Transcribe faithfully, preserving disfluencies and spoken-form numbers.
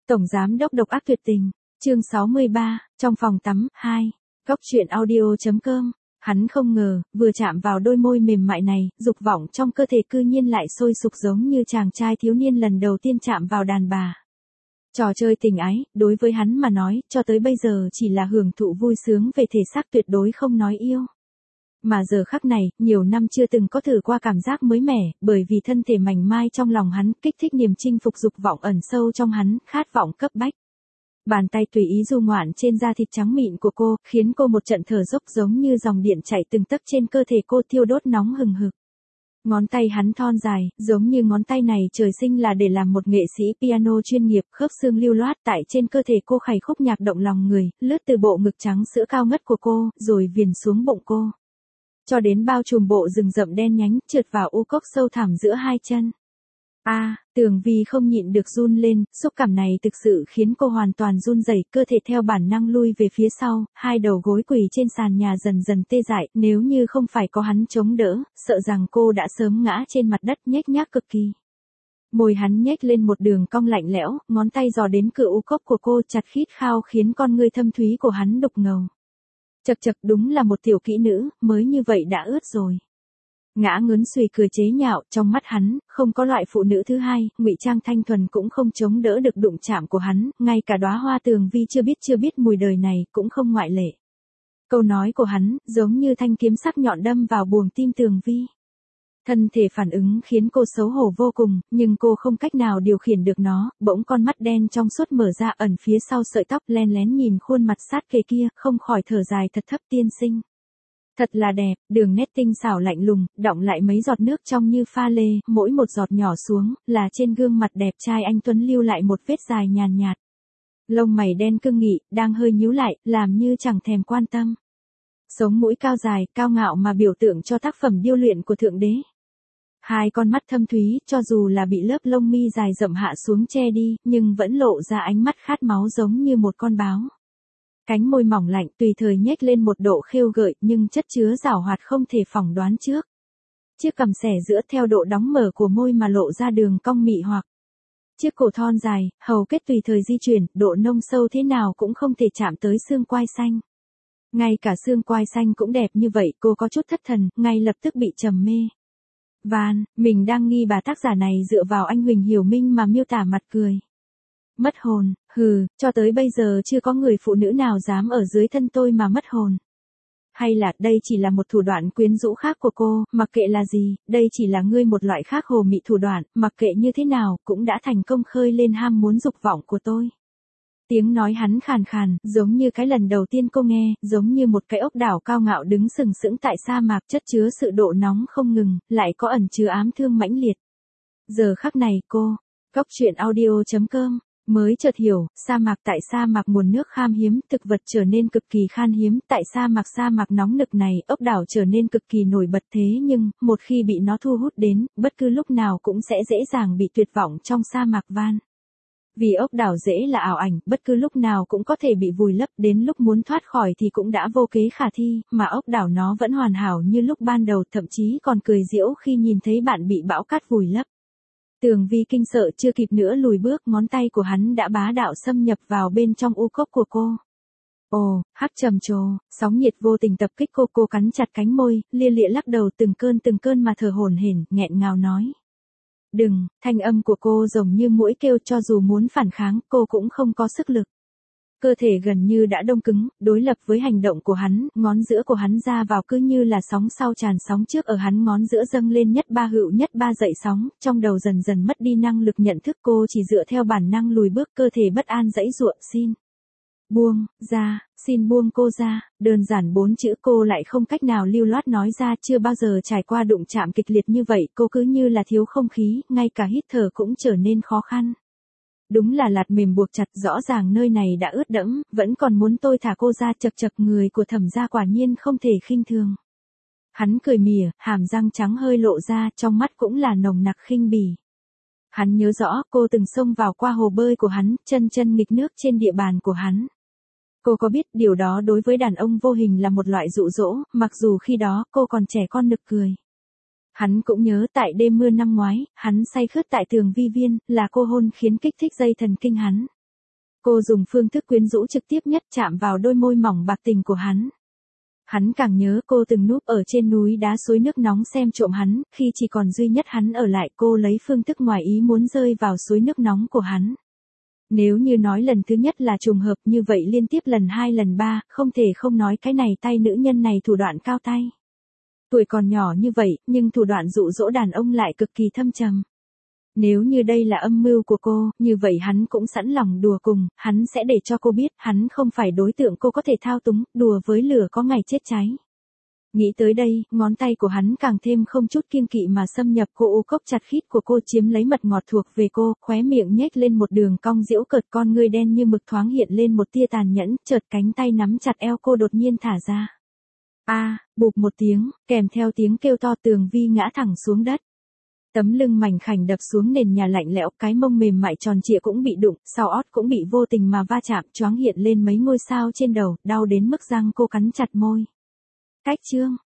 Tổng giám đốc độc ác tuyệt tình, chương sáu mươi ba, trong phòng tắm, hai, góc truyện audio.com. Hắn không ngờ, vừa chạm vào đôi môi mềm mại này, dục vọng trong cơ thể cư nhiên lại sôi sục giống như chàng trai thiếu niên lần đầu tiên chạm vào đàn bà. Trò chơi tình ái, đối với hắn mà nói, cho tới bây giờ chỉ là hưởng thụ vui sướng về thể xác, tuyệt đối không nói yêu. Mà giờ khắc này, nhiều năm chưa từng có thử qua cảm giác mới mẻ, bởi vì thân thể mảnh mai trong lòng hắn, kích thích niềm chinh phục dục vọng ẩn sâu trong hắn, khát vọng cấp bách. Bàn tay tùy ý du ngoạn trên da thịt trắng mịn của cô, khiến cô một trận thở dốc giống như dòng điện chảy từng tấc trên cơ thể cô, thiêu đốt nóng hừng hực. Ngón tay hắn thon dài, giống như ngón tay này trời sinh là để làm một nghệ sĩ piano chuyên nghiệp, khớp xương lưu loát tại trên cơ thể cô khảy khúc nhạc động lòng người, lướt từ bộ ngực trắng sữa cao ngất của cô, rồi viền xuống bụng cô, cho đến bao trùm bộ rừng rậm đen nhánh, trượt vào u cốc sâu thẳm giữa hai chân. A, à, Tường Vi không nhịn được run lên, xúc cảm này thực sự khiến cô hoàn toàn run rẩy, cơ thể theo bản năng lui về phía sau, hai đầu gối quỳ trên sàn nhà dần dần tê dại, nếu như không phải có hắn chống đỡ, sợ rằng cô đã sớm ngã trên mặt đất, nhếch nhác cực kỳ. Môi hắn nhếch lên một đường cong lạnh lẽo, ngón tay dò đến cửa u cốc của cô, chặt khít khao khiến con ngươi thâm thúy của hắn đục ngầu. Chậc chậc, đúng là một tiểu kỹ nữ, mới như vậy đã ướt rồi. Ngã ngớn xuề cười chế nhạo, trong mắt hắn, không có loại phụ nữ thứ hai, ngụy trang thanh thuần cũng không chống đỡ được đụng chạm của hắn, ngay cả đóa hoa Tường Vi chưa biết chưa biết mùi đời này, cũng không ngoại lệ. Câu nói của hắn, giống như thanh kiếm sắc nhọn đâm vào buồng tim Tường Vi. Thân thể phản ứng khiến cô xấu hổ vô cùng, nhưng cô không cách nào điều khiển được nó, bỗng con mắt đen trong suốt mở ra ẩn phía sau sợi tóc, len lén nhìn khuôn mặt sát kề kia, không khỏi thở dài thật thấp, tiên sinh. Thật là đẹp, đường nét tinh xảo lạnh lùng, đọng lại mấy giọt nước trong như pha lê, mỗi một giọt nhỏ xuống, là trên gương mặt đẹp trai anh tuấn lưu lại một vết dài nhàn nhạt. Lông mày đen cương nghị, đang hơi nhíu lại, làm như chẳng thèm quan tâm. Sống mũi cao dài, cao ngạo mà biểu tượng cho tác phẩm điêu luyện của Thượng Đế. Hai con mắt thâm thúy, cho dù là bị lớp lông mi dài rậm hạ xuống che đi, nhưng vẫn lộ ra ánh mắt khát máu giống như một con báo. Cánh môi mỏng lạnh tùy thời nhếch lên một độ khêu gợi, nhưng chất chứa giảo hoạt không thể phỏng đoán trước. Chiếc cằm xẻ giữa theo độ đóng mở của môi mà lộ ra đường cong mị hoặc. Chiếc cổ thon dài, hầu kết tùy thời di chuyển, độ nông sâu thế nào cũng không thể chạm tới xương quai xanh. Ngay cả xương quai xanh cũng đẹp như vậy, cô có chút thất thần, ngay lập tức bị trầm mê. Van, mình đang nghi bà tác giả này dựa vào anh Huỳnh Hiểu Minh mà miêu tả mặt cười. Mất hồn, hừ, cho tới bây giờ chưa có người phụ nữ nào dám ở dưới thân tôi mà mất hồn. Hay là đây chỉ là một thủ đoạn quyến rũ khác của cô, mặc kệ là gì, đây chỉ là ngươi một loại khác hồ mị thủ đoạn, mặc kệ như thế nào, cũng đã thành công khơi lên ham muốn dục vọng của tôi. Tiếng nói hắn khàn khàn, giống như cái lần đầu tiên cô nghe, giống như một cái ốc đảo cao ngạo đứng sừng sững tại sa mạc, chất chứa sự độ nóng không ngừng, lại có ẩn chứa ám thương mãnh liệt. Giờ khắc này cô, góc truyện audio.com, mới chợt hiểu, sa mạc tại sa mạc nguồn nước khan hiếm, thực vật trở nên cực kỳ khan hiếm, tại sa mạc sa mạc nóng nực này, ốc đảo trở nên cực kỳ nổi bật, thế nhưng, một khi bị nó thu hút đến, bất cứ lúc nào cũng sẽ dễ dàng bị tuyệt vọng trong sa mạc Van. Vì ốc đảo dễ là ảo ảnh, bất cứ lúc nào cũng có thể bị vùi lấp, đến lúc muốn thoát khỏi thì cũng đã vô kế khả thi, mà ốc đảo nó vẫn hoàn hảo như lúc ban đầu, thậm chí còn cười giễu khi nhìn thấy bạn bị bão cát vùi lấp. Tường Vi kinh sợ chưa kịp nữa lùi bước, ngón tay của hắn đã bá đạo xâm nhập vào bên trong u cốc của cô. Ồ, hắc trầm trồ, sóng nhiệt vô tình tập kích cô, cô cắn chặt cánh môi, lia lịa lắc đầu từng cơn từng cơn mà thở hổn hển, nghẹn ngào nói. Đừng, thanh âm của cô giống như muỗi kêu, cho dù muốn phản kháng, cô cũng không có sức lực. Cơ thể gần như đã đông cứng, đối lập với hành động của hắn, ngón giữa của hắn ra vào cứ như là sóng sau tràn sóng trước, ở hắn ngón giữa dâng lên nhất ba hữu nhất ba dậy sóng, trong đầu dần dần mất đi năng lực nhận thức, cô chỉ dựa theo bản năng lùi bước, cơ thể bất an giãy giụa, xin. Buông, ra, xin buông cô ra, đơn giản bốn chữ cô lại không cách nào lưu loát nói ra, chưa bao giờ trải qua đụng chạm kịch liệt như vậy, cô cứ như là thiếu không khí, ngay cả hít thở cũng trở nên khó khăn. Đúng là lạt mềm buộc chặt, rõ ràng nơi này đã ướt đẫm, vẫn còn muốn tôi thả cô ra, chật chật, người của Thẩm gia quả nhiên không thể khinh thường. Hắn cười mỉa, hàm răng trắng hơi lộ ra, trong mắt cũng là nồng nặc khinh bỉ. Hắn nhớ rõ, cô từng xông vào qua hồ bơi của hắn, chân chân nghịch nước trên địa bàn của hắn. Cô có biết điều đó đối với đàn ông vô hình là một loại dụ dỗ, mặc dù khi đó cô còn trẻ con nực cười. Hắn cũng nhớ tại đêm mưa năm ngoái, hắn say khướt tại Tường Vi Viên, là cô hôn khiến kích thích dây thần kinh hắn. Cô dùng phương thức quyến rũ trực tiếp nhất chạm vào đôi môi mỏng bạc tình của hắn. Hắn càng nhớ cô từng núp ở trên núi đá suối nước nóng xem trộm hắn, khi chỉ còn duy nhất hắn ở lại cô lấy phương thức ngoài ý muốn rơi vào suối nước nóng của hắn. Nếu như nói lần thứ nhất là trùng hợp như vậy liên tiếp lần hai lần ba, không thể không nói cái này tay nữ nhân này thủ đoạn cao tay. Tuổi còn nhỏ như vậy, nhưng thủ đoạn dụ dỗ đàn ông lại cực kỳ thâm trầm. Nếu như đây là âm mưu của cô, như vậy hắn cũng sẵn lòng đùa cùng, hắn sẽ để cho cô biết hắn không phải đối tượng cô có thể thao túng, đùa với lửa có ngày chết cháy. Nghĩ tới đây, ngón tay của hắn càng thêm không chút kiêng kỵ mà xâm nhập cô u cốc chặt khít của cô chiếm lấy mật ngọt thuộc về cô, khóe miệng nhếch lên một đường cong giễu cợt con ngươi đen như mực thoáng hiện lên một tia tàn nhẫn, chợt cánh tay nắm chặt eo cô đột nhiên thả ra. A, à, bụp một tiếng, kèm theo tiếng kêu to Tường Vi ngã thẳng xuống đất. Tấm lưng mảnh khảnh đập xuống nền nhà lạnh lẽo, cái mông mềm mại tròn trịa cũng bị đụng, sau ót cũng bị vô tình mà va chạm, choáng hiện lên mấy ngôi sao trên đầu, đau đến mức răng cô cắn chặt môi. Cách chương